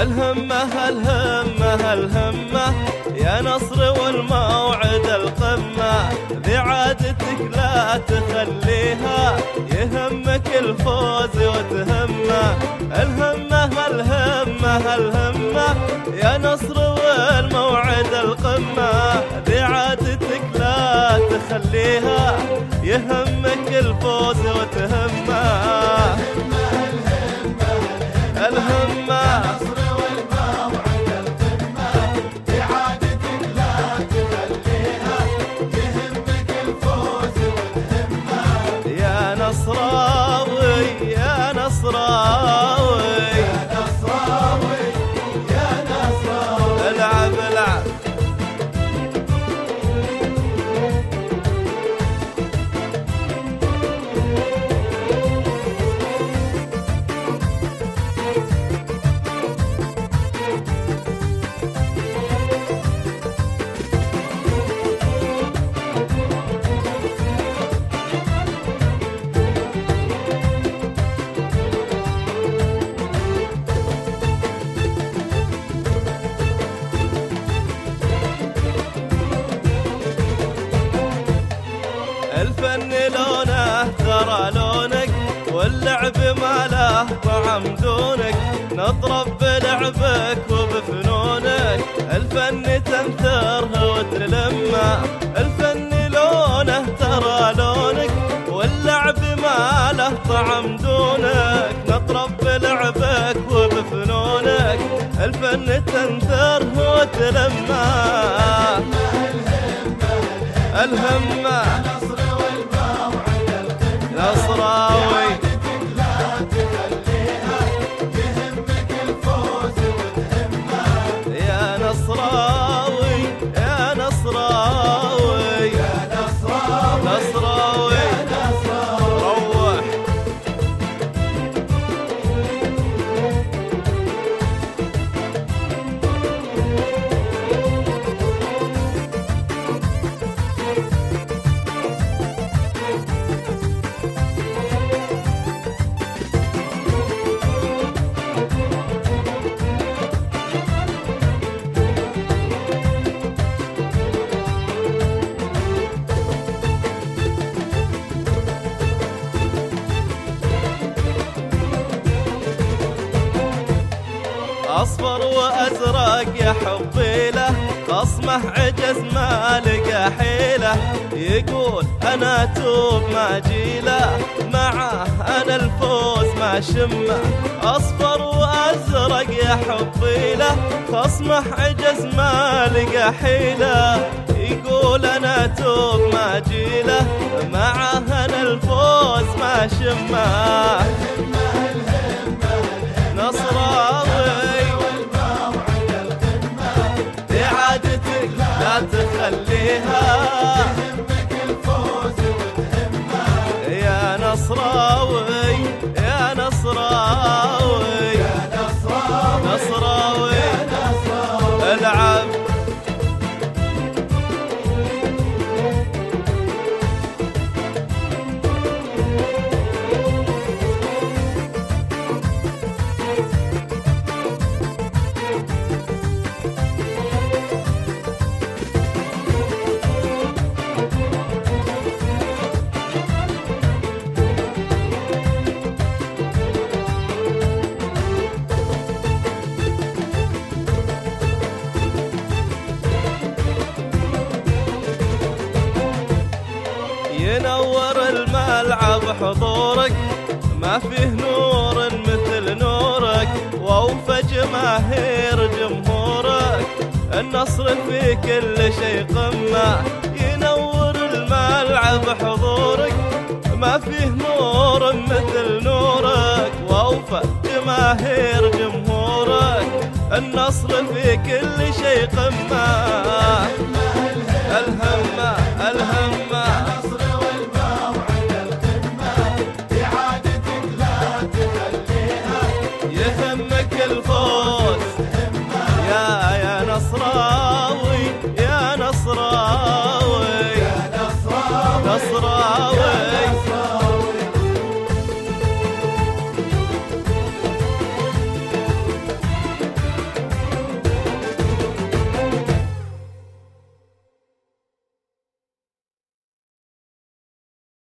الهمة الهمة الهمة يا نصر والموعد القمة، ذي عادتك لا تخليها يهمك الفوز وتهمه. الهمة الهمة الهمة يا نصر والموعد القمة، ذي عادتك لا تخليها يهمك الفوز وتهمه. الهمة نصراوي يا نصراوي يا نصراوي يا نصراوي، العب العب. الفن لونه ترى لونك، واللعب ما له طعم دونك، نضرب بلعبك وبفنونك، الفن تنثره وتلمه. الفن لونه ترى لونك، واللعب ما له طعم دونك، نضرب بلعبك وبفنونك، الفن تنثره وتلمه. الهمة نصراوي لا تخليها يهمك الفوز وتهمه. يا نصراوي يا نصراوي يا نصراوي نصراوي يا نصراوي، روح. أصفر وأزرق يا حبي له، خصمه عجز ما لقى حيلة، يقول أنا توب ما جيله، معه أنا الفوز ما شمه. أصفر وأزرق يا حبي له، خصمه عجز ما لقى حيلة، يقول أنا توب ما جيله، معه أنا الفوز ما شمه. نصراوي لا تخليها يهمك الفوز وتهمه. يا نصراوي يا نصراوي يا نصراوي نصراوي يا نصراوي، العب. ينور الملعب حضورك، ما فيه نور مثل نورك، وأوفى جماهير جمهورك، النصر في كل شيء قمة. ينور الملعب حضورك، ما فيه نور مثل نورك، وأوفى جماهير جمهورك، النصر في كل شيء قمة.